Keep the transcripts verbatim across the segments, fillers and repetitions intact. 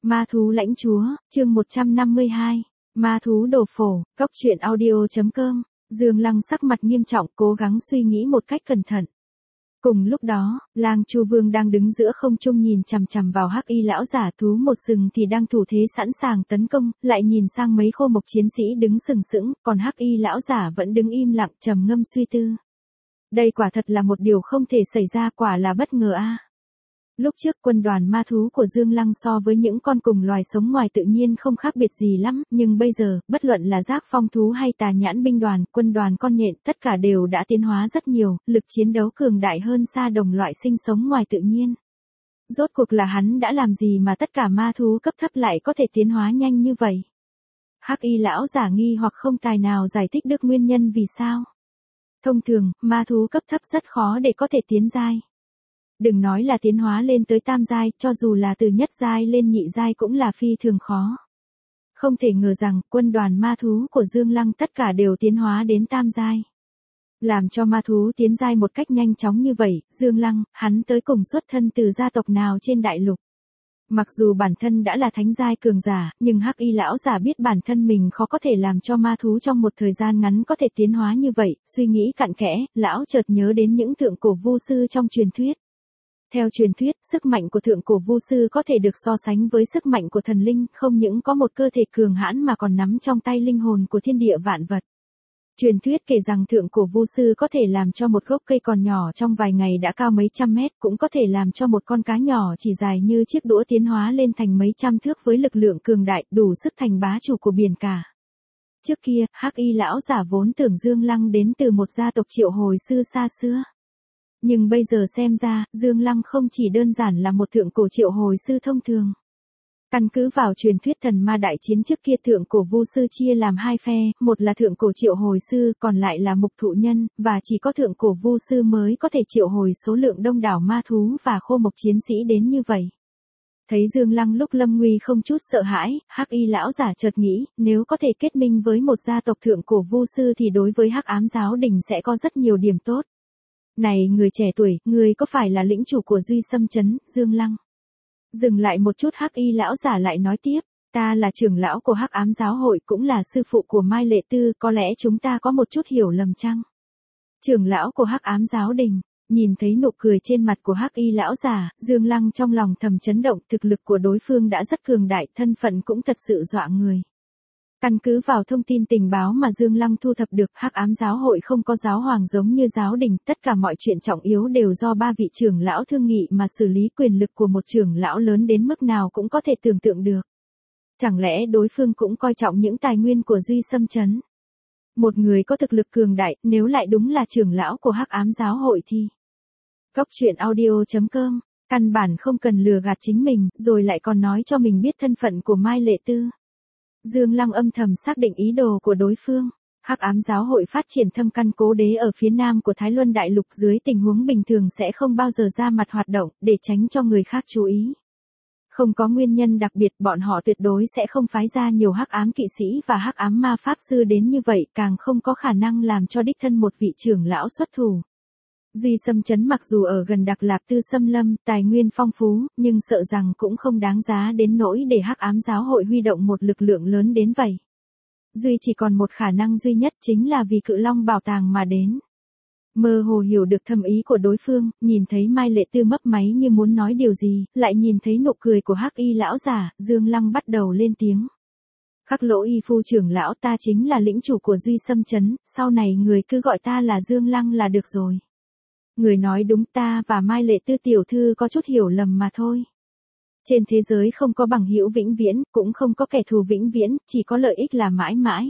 Ma thú lãnh chúa, chương một trăm năm mươi hai, ma thú đồ phổ, cốc truyện audio chấm com. Dương Lăng sắc mặt nghiêm trọng, cố gắng suy nghĩ một cách cẩn thận. Cùng lúc đó, Lang Chu Vương đang đứng giữa không trung nhìn chằm chằm vào Hắc Y lão giả, thú một sừng thì đang thủ thế sẵn sàng tấn công, lại nhìn sang mấy khô mộc chiến sĩ đứng sừng sững, còn Hắc Y lão giả vẫn đứng im lặng trầm ngâm suy tư. Đây quả thật là một điều không thể xảy ra, quả là bất ngờ a. À. Lúc trước quân đoàn ma thú của Dương Lăng so với những con cùng loài sống ngoài tự nhiên không khác biệt gì lắm, nhưng bây giờ, bất luận là giác phong thú hay tà nhãn binh đoàn, quân đoàn con nhện, tất cả đều đã tiến hóa rất nhiều, lực chiến đấu cường đại hơn xa đồng loại sinh sống ngoài tự nhiên. Rốt cuộc là hắn đã làm gì mà tất cả ma thú cấp thấp lại có thể tiến hóa nhanh như vậy? Hắc Y lão giả nghi hoặc không tài nào giải thích được nguyên nhân vì sao. Thông thường, ma thú cấp thấp rất khó để có thể tiến giai. Đừng nói là tiến hóa lên tới tam giai, cho dù là từ nhất giai lên nhị giai cũng là phi thường khó. Không thể ngờ rằng, quân đoàn ma thú của Dương Lăng tất cả đều tiến hóa đến tam giai. Làm cho ma thú tiến giai một cách nhanh chóng như vậy, Dương Lăng, hắn tới cùng xuất thân từ gia tộc nào trên đại lục. Mặc dù bản thân đã là thánh giai cường giả, nhưng Hắc Y lão giả biết bản thân mình khó có thể làm cho ma thú trong một thời gian ngắn có thể tiến hóa như vậy, suy nghĩ cặn kẽ, lão chợt nhớ đến những thượng cổ vu sư trong truyền thuyết. Theo truyền thuyết, sức mạnh của thượng cổ vu sư có thể được so sánh với sức mạnh của thần linh, không những có một cơ thể cường hãn mà còn nắm trong tay linh hồn của thiên địa vạn vật. Truyền thuyết kể rằng thượng cổ vu sư có thể làm cho một gốc cây còn nhỏ trong vài ngày đã cao mấy trăm mét, cũng có thể làm cho một con cá nhỏ chỉ dài như chiếc đũa tiến hóa lên thành mấy trăm thước với lực lượng cường đại, đủ sức thành bá chủ của biển cả. Trước kia, Hắc Y lão giả vốn tưởng Dương Lăng đến từ một gia tộc triệu hồi sư xa xưa. Nhưng bây giờ xem ra, Dương Lăng không chỉ đơn giản là một thượng cổ triệu hồi sư thông thường. Căn cứ vào truyền thuyết thần ma đại chiến trước kia, thượng cổ vu sư chia làm hai phe, một là thượng cổ triệu hồi sư, còn lại là mục thụ nhân, và chỉ có thượng cổ vu sư mới có thể triệu hồi số lượng đông đảo ma thú và khô mộc chiến sĩ đến như vậy. Thấy Dương Lăng lúc lâm nguy không chút sợ hãi, Hắc Y lão giả chợt nghĩ, nếu có thể kết minh với một gia tộc thượng cổ vu sư thì đối với Hắc Ám giáo đình sẽ có rất nhiều điểm tốt. Này người trẻ tuổi, người có phải là lĩnh chủ của Duy Sâm Trấn, Dương Lăng? Dừng lại một chút, Hắc Y lão giả lại nói tiếp, ta là trưởng lão của Hắc Ám giáo hội, cũng là sư phụ của Mai Lệ Tư, có lẽ chúng ta có một chút hiểu lầm chăng? Trưởng lão của Hắc Ám giáo đình, nhìn thấy nụ cười trên mặt của Hắc Y lão giả, Dương Lăng trong lòng thầm chấn động, thực lực của đối phương đã rất cường đại, thân phận cũng thật sự dọa người. Căn cứ vào thông tin tình báo mà Dương Lăng thu thập được, Hắc Ám giáo hội không có giáo hoàng giống như giáo đình, tất cả mọi chuyện trọng yếu đều do ba vị trưởng lão thương nghị mà xử lý, quyền lực của một trưởng lão lớn đến mức nào cũng có thể tưởng tượng được. Chẳng lẽ đối phương cũng coi trọng những tài nguyên của Duy Sâm Trấn? Một người có thực lực cường đại, nếu lại đúng là trưởng lão của Hắc Ám giáo hội thì... Cốc truyện audio chấm com, căn bản không cần lừa gạt chính mình, rồi lại còn nói cho mình biết thân phận của Mai Lệ Tư. Dương Lăng âm thầm xác định ý đồ của đối phương. Hắc Ám giáo hội phát triển thâm căn cố đế ở phía nam của Thái Luân Đại Lục, dưới tình huống bình thường sẽ không bao giờ ra mặt hoạt động, để tránh cho người khác chú ý. Không có nguyên nhân đặc biệt, bọn họ tuyệt đối sẽ không phái ra nhiều Hắc Ám kỵ sĩ và Hắc Ám ma pháp sư đến như vậy, càng không có khả năng làm cho đích thân một vị trưởng lão xuất thủ. Duy Sâm Trấn mặc dù ở gần Đặc Lạp Tư Xâm Lâm, tài nguyên phong phú, nhưng sợ rằng cũng không đáng giá đến nỗi để Hắc Ám giáo hội huy động một lực lượng lớn đến vậy. Duy chỉ còn một khả năng duy nhất, chính là vì Cự Long bảo tàng mà đến. Mơ hồ hiểu được thâm ý của đối phương, nhìn thấy Mai Lệ Tư mấp máy như muốn nói điều gì, lại nhìn thấy nụ cười của Hắc Y lão giả, Dương Lăng bắt đầu lên tiếng. Khắc Lỗ Y Phu trưởng lão, ta chính là lĩnh chủ của Duy Sâm Trấn, sau này người cứ gọi ta là Dương Lăng là được rồi. Người nói đúng, ta và Mai Lệ Tư tiểu thư có chút hiểu lầm mà thôi. Trên thế giới không có bằng hữu vĩnh viễn, cũng không có kẻ thù vĩnh viễn, chỉ có lợi ích là mãi mãi.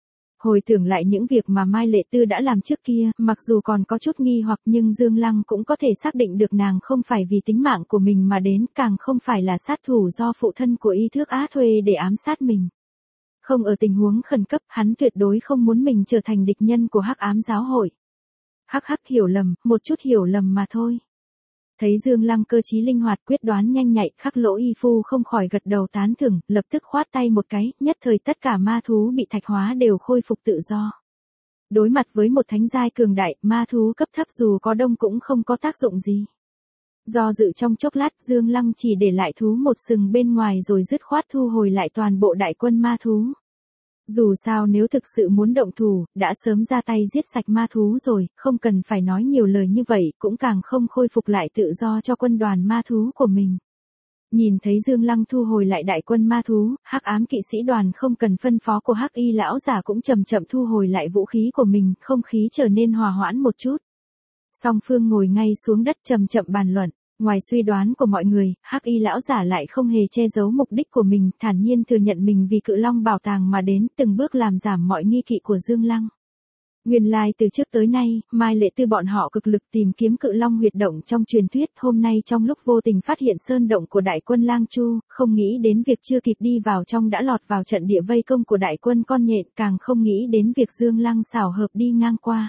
Hồi tưởng lại những việc mà Mai Lệ Tư đã làm trước kia, mặc dù còn có chút nghi hoặc nhưng Dương Lăng cũng có thể xác định được nàng không phải vì tính mạng của mình mà đến, càng không phải là sát thủ do phụ thân của Y Thước Á thuê để ám sát mình. Không, ở tình huống khẩn cấp, hắn tuyệt đối không muốn mình trở thành địch nhân của Hắc Ám giáo hội. Hắc hắc, hiểu lầm, một chút hiểu lầm mà thôi. Thấy Dương Lăng cơ trí linh hoạt, quyết đoán nhanh nhạy, Khắc Lỗ Y Phu không khỏi gật đầu tán thưởng, lập tức khoát tay một cái, nhất thời tất cả ma thú bị thạch hóa đều khôi phục tự do. Đối mặt với một thánh giai cường đại, ma thú cấp thấp dù có đông cũng không có tác dụng gì. Do dự trong chốc lát Dương Lăng chỉ để lại thú một sừng bên ngoài rồi dứt khoát thu hồi lại toàn bộ đại quân ma thú. Dù sao nếu thực sự muốn động thủ, đã sớm ra tay giết sạch ma thú rồi, không cần phải nói nhiều lời như vậy, cũng càng không khôi phục lại tự do cho quân đoàn ma thú của mình. Nhìn thấy Dương Lăng thu hồi lại đại quân ma thú, Hắc Ám Kỵ Sĩ đoàn không cần phân phó của Hắc Y lão giả cũng chậm chậm thu hồi lại vũ khí của mình, không khí trở nên hòa hoãn một chút. Song phương ngồi ngay xuống đất chậm chậm bàn luận. Ngoài suy đoán của mọi người, Hắc Y lão giả lại không hề che giấu mục đích của mình, thản nhiên thừa nhận mình vì Cự Long bảo tàng mà đến, từng bước làm giảm mọi nghi kỵ của Dương Lăng. Nguyên lai like từ trước tới nay, Mai Lệ Tư bọn họ cực lực tìm kiếm Cự Long huyệt động trong truyền thuyết, hôm nay trong lúc vô tình phát hiện sơn động của đại quân Lang Chu, không nghĩ đến việc chưa kịp đi vào trong đã lọt vào trận địa vây công của đại quân con nhện, càng không nghĩ đến việc Dương Lăng xảo hợp đi ngang qua.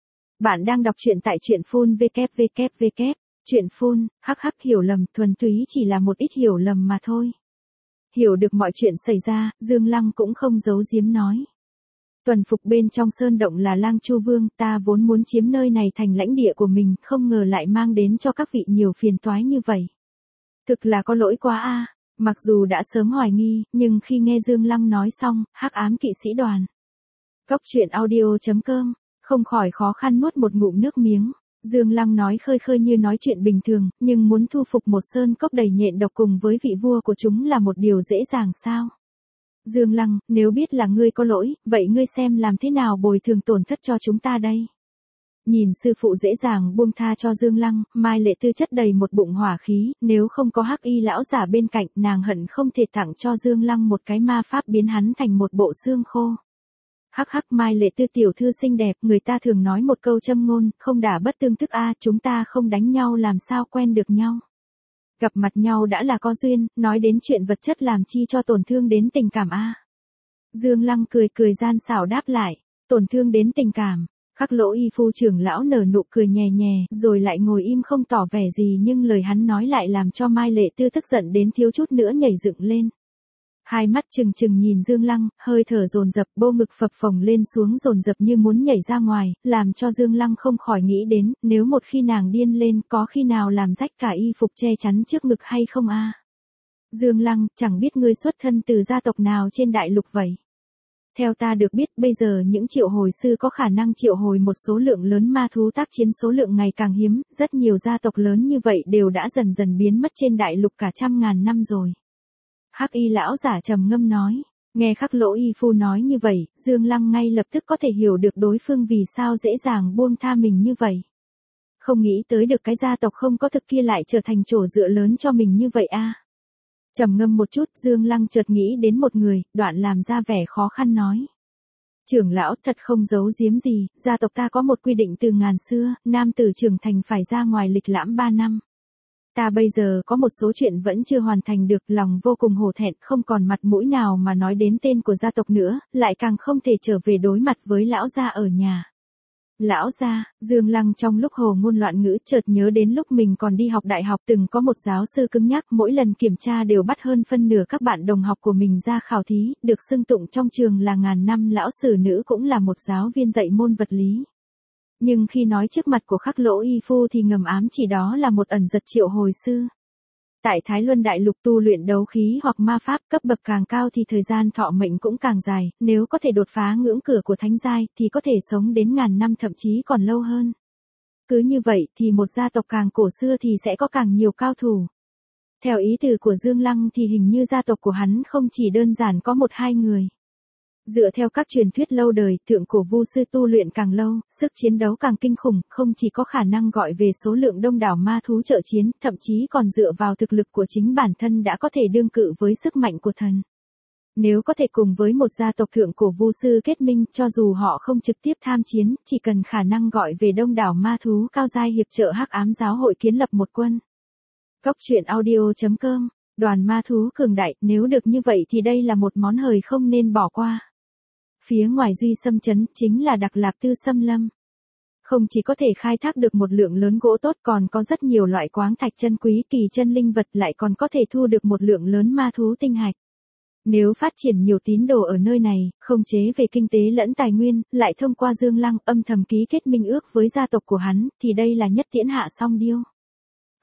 Bạn đang đọc truyện tại truyện phun vê kép vê kép vê kép. Chuyện phun, hắc hắc hiểu lầm, thuần túy chỉ là một ít hiểu lầm mà thôi. Hiểu được mọi chuyện xảy ra, Dương Lăng cũng không giấu giếm nói. Tuần phục bên trong sơn động là Lang Chu Vương, ta vốn muốn chiếm nơi này thành lãnh địa của mình, không ngờ lại mang đến cho các vị nhiều phiền toái như vậy. Thực là có lỗi quá a. Mặc dù đã sớm hoài nghi, nhưng khi nghe Dương Lăng nói xong, Hắc Ám Kỵ Sĩ đoàn. Cốc truyện audio chấm com, không khỏi khó khăn nuốt một ngụm nước miếng. Dương Lăng nói khơi khơi như nói chuyện bình thường, nhưng muốn thu phục một sơn cốc đầy nhện độc cùng với vị vua của chúng là một điều dễ dàng sao? Dương Lăng, nếu biết là ngươi có lỗi, vậy ngươi xem làm thế nào bồi thường tổn thất cho chúng ta đây? Nhìn sư phụ dễ dàng buông tha cho Dương Lăng, Mai Lệ Tư chất đầy một bụng hỏa khí, nếu không có Hắc Y lão giả bên cạnh, nàng hận không thể tặng cho Dương Lăng một cái ma pháp biến hắn thành một bộ xương khô. Hắc hắc Mai Lệ Tư tiểu thư xinh đẹp, người ta thường nói một câu châm ngôn, không đả bất tương tức a, chúng ta không đánh nhau làm sao quen được nhau. Gặp mặt nhau đã là có duyên, nói đến chuyện vật chất làm chi cho tổn thương đến tình cảm a. Dương Lăng cười cười gian xảo đáp lại, tổn thương đến tình cảm. Khắc Lỗ Y Phu trưởng lão nở nụ cười nhẹ nhẹ, rồi lại ngồi im không tỏ vẻ gì, nhưng lời hắn nói lại làm cho Mai Lệ Tư tức giận đến thiếu chút nữa nhảy dựng lên. Hai mắt trừng trừng nhìn Dương Lăng, hơi thở dồn dập, bô ngực phập phồng lên xuống dồn dập như muốn nhảy ra ngoài, làm cho Dương Lăng không khỏi nghĩ đến, nếu một khi nàng điên lên, có khi nào làm rách cả y phục che chắn trước ngực hay không a? Dương Lăng, chẳng biết ngươi xuất thân từ gia tộc nào trên đại lục vậy? Theo ta được biết, bây giờ những triệu hồi sư có khả năng triệu hồi một số lượng lớn ma thú tác chiến số lượng ngày càng hiếm, rất nhiều gia tộc lớn như vậy đều đã dần dần biến mất trên đại lục cả trăm ngàn năm rồi. Hắc Y lão giả trầm ngâm nói, nghe Khắc Lỗ Y Phu nói như vậy, Dương Lăng ngay lập tức có thể hiểu được đối phương vì sao dễ dàng buông tha mình như vậy. Không nghĩ tới được cái gia tộc không có thực kia lại trở thành chỗ dựa lớn cho mình như vậy a. Trầm ngâm một chút, Dương Lăng chợt nghĩ đến một người, đoạn làm ra vẻ khó khăn nói. Trưởng lão, thật không giấu giếm gì, gia tộc ta có một quy định từ ngàn xưa, nam tử trưởng thành phải ra ngoài lịch lãm ba năm. Ta bây giờ có một số chuyện vẫn chưa hoàn thành được, lòng vô cùng hổ thẹn, không còn mặt mũi nào mà nói đến tên của gia tộc nữa, lại càng không thể trở về đối mặt với lão gia ở nhà. Lão gia, Dương Lăng trong lúc hồ ngôn loạn ngữ chợt nhớ đến lúc mình còn đi học đại học từng có một giáo sư cứng nhắc, mỗi lần kiểm tra đều bắt hơn phân nửa các bạn đồng học của mình ra khảo thí, được xưng tụng trong trường là ngàn năm lão sử nữ, cũng là một giáo viên dạy môn vật lý. Nhưng khi nói trước mặt của Khắc Lỗ Y Phu thì ngầm ám chỉ đó là một ẩn giật triệu hồi sư. Tại Thái Luân Đại Lục tu luyện đấu khí hoặc ma pháp cấp bậc càng cao thì thời gian thọ mệnh cũng càng dài, nếu có thể đột phá ngưỡng cửa của thánh giai thì có thể sống đến ngàn năm thậm chí còn lâu hơn. Cứ như vậy thì một gia tộc càng cổ xưa thì sẽ có càng nhiều cao thủ. Theo ý từ của Dương Lăng thì hình như gia tộc của hắn không chỉ đơn giản có một hai người. Dựa theo các truyền thuyết lâu đời, thượng cổ vu sư tu luyện càng lâu, sức chiến đấu càng kinh khủng, không chỉ có khả năng gọi về số lượng đông đảo ma thú trợ chiến, thậm chí còn dựa vào thực lực của chính bản thân đã có thể đương cự với sức mạnh của thần. Nếu có thể cùng với một gia tộc thượng cổ vu sư kết minh, cho dù họ không trực tiếp tham chiến, chỉ cần khả năng gọi về đông đảo ma thú cao giai hiệp trợ Hắc Ám giáo hội kiến lập một quân. Cốc truyện audio chấm com, đoàn ma thú cường đại, nếu được như vậy thì đây là một món hời không nên bỏ qua. Phía ngoài Duy Sâm Trấn chính là Đặc Lạp Tư Sâm Lâm. Không chỉ có thể khai thác được một lượng lớn gỗ tốt, còn có rất nhiều loại khoáng thạch chân quý, kỳ chân linh vật, lại còn có thể thu được một lượng lớn ma thú tinh hạch. Nếu phát triển nhiều tín đồ ở nơi này, không chế về kinh tế lẫn tài nguyên, lại thông qua Dương Lăng âm thầm ký kết minh ước với gia tộc của hắn, thì đây là nhất tiễn hạ song điêu.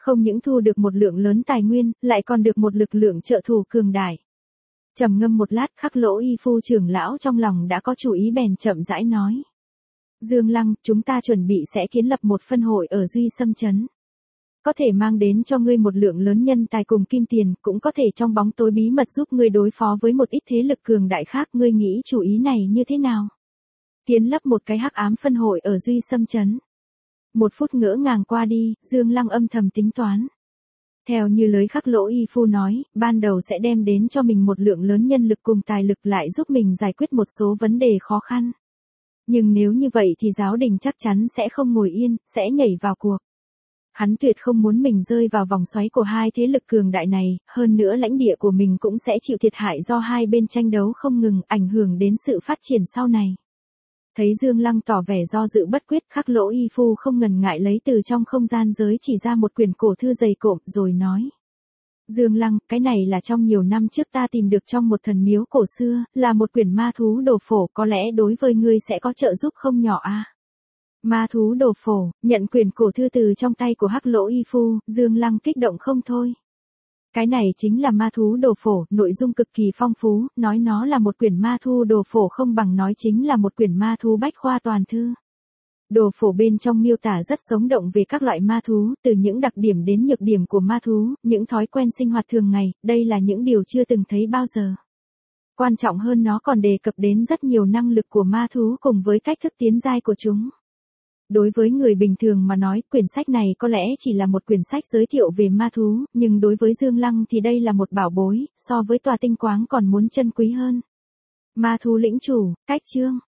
Không những thu được một lượng lớn tài nguyên, lại còn được một lực lượng trợ thủ cường đại. Trầm ngâm một lát, Khắc Lỗ Y Phu trưởng lão trong lòng đã có chủ ý bèn chậm rãi nói. Dương Lăng, chúng ta chuẩn bị sẽ kiến lập một phân hội ở Duy Sâm Trấn. Có thể mang đến cho ngươi một lượng lớn nhân tài cùng kim tiền, cũng có thể trong bóng tối bí mật giúp ngươi đối phó với một ít thế lực cường đại khác. Ngươi nghĩ chủ ý này như thế nào? Kiến lập một cái hắc ám phân hội ở Duy Sâm Trấn. Một phút ngỡ ngàng qua đi, Dương Lăng âm thầm tính toán. Theo như lời Khắc Lỗ Y Phu nói, ban đầu sẽ đem đến cho mình một lượng lớn nhân lực cùng tài lực lại giúp mình giải quyết một số vấn đề khó khăn. Nhưng nếu như vậy thì giáo đình chắc chắn sẽ không ngồi yên, sẽ nhảy vào cuộc. Hắn tuyệt không muốn mình rơi vào vòng xoáy của hai thế lực cường đại này, hơn nữa lãnh địa của mình cũng sẽ chịu thiệt hại do hai bên tranh đấu không ngừng, ảnh hưởng đến sự phát triển sau này. Thấy Dương Lăng tỏ vẻ do dự bất quyết, Khắc Lỗ Y Phu không ngần ngại lấy từ trong không gian giới chỉ ra một quyển cổ thư dày cộm rồi nói. Dương Lăng, cái này là trong nhiều năm trước ta tìm được trong một thần miếu cổ xưa, là một quyển ma thú đồ phổ, có lẽ đối với ngươi sẽ có trợ giúp không nhỏ a. À? Ma thú đồ phổ, nhận quyển cổ thư từ trong tay của Khắc Lỗ Y Phu, Dương Lăng kích động không thôi. Cái này chính là ma thú đồ phổ, nội dung cực kỳ phong phú, nói nó là một quyển ma thú đồ phổ không bằng nói chính là một quyển ma thú bách khoa toàn thư. Đồ phổ bên trong miêu tả rất sống động về các loại ma thú, từ những đặc điểm đến nhược điểm của ma thú, những thói quen sinh hoạt thường ngày, đây là những điều chưa từng thấy bao giờ. Quan trọng hơn nó còn đề cập đến rất nhiều năng lực của ma thú cùng với cách thức tiến giai của chúng. Đối với người bình thường mà nói, quyển sách này có lẽ chỉ là một quyển sách giới thiệu về ma thú, nhưng đối với Dương Lăng thì đây là một bảo bối, so với tòa tinh quáng còn muốn chân quý hơn. Ma thú lĩnh chủ, cách chương.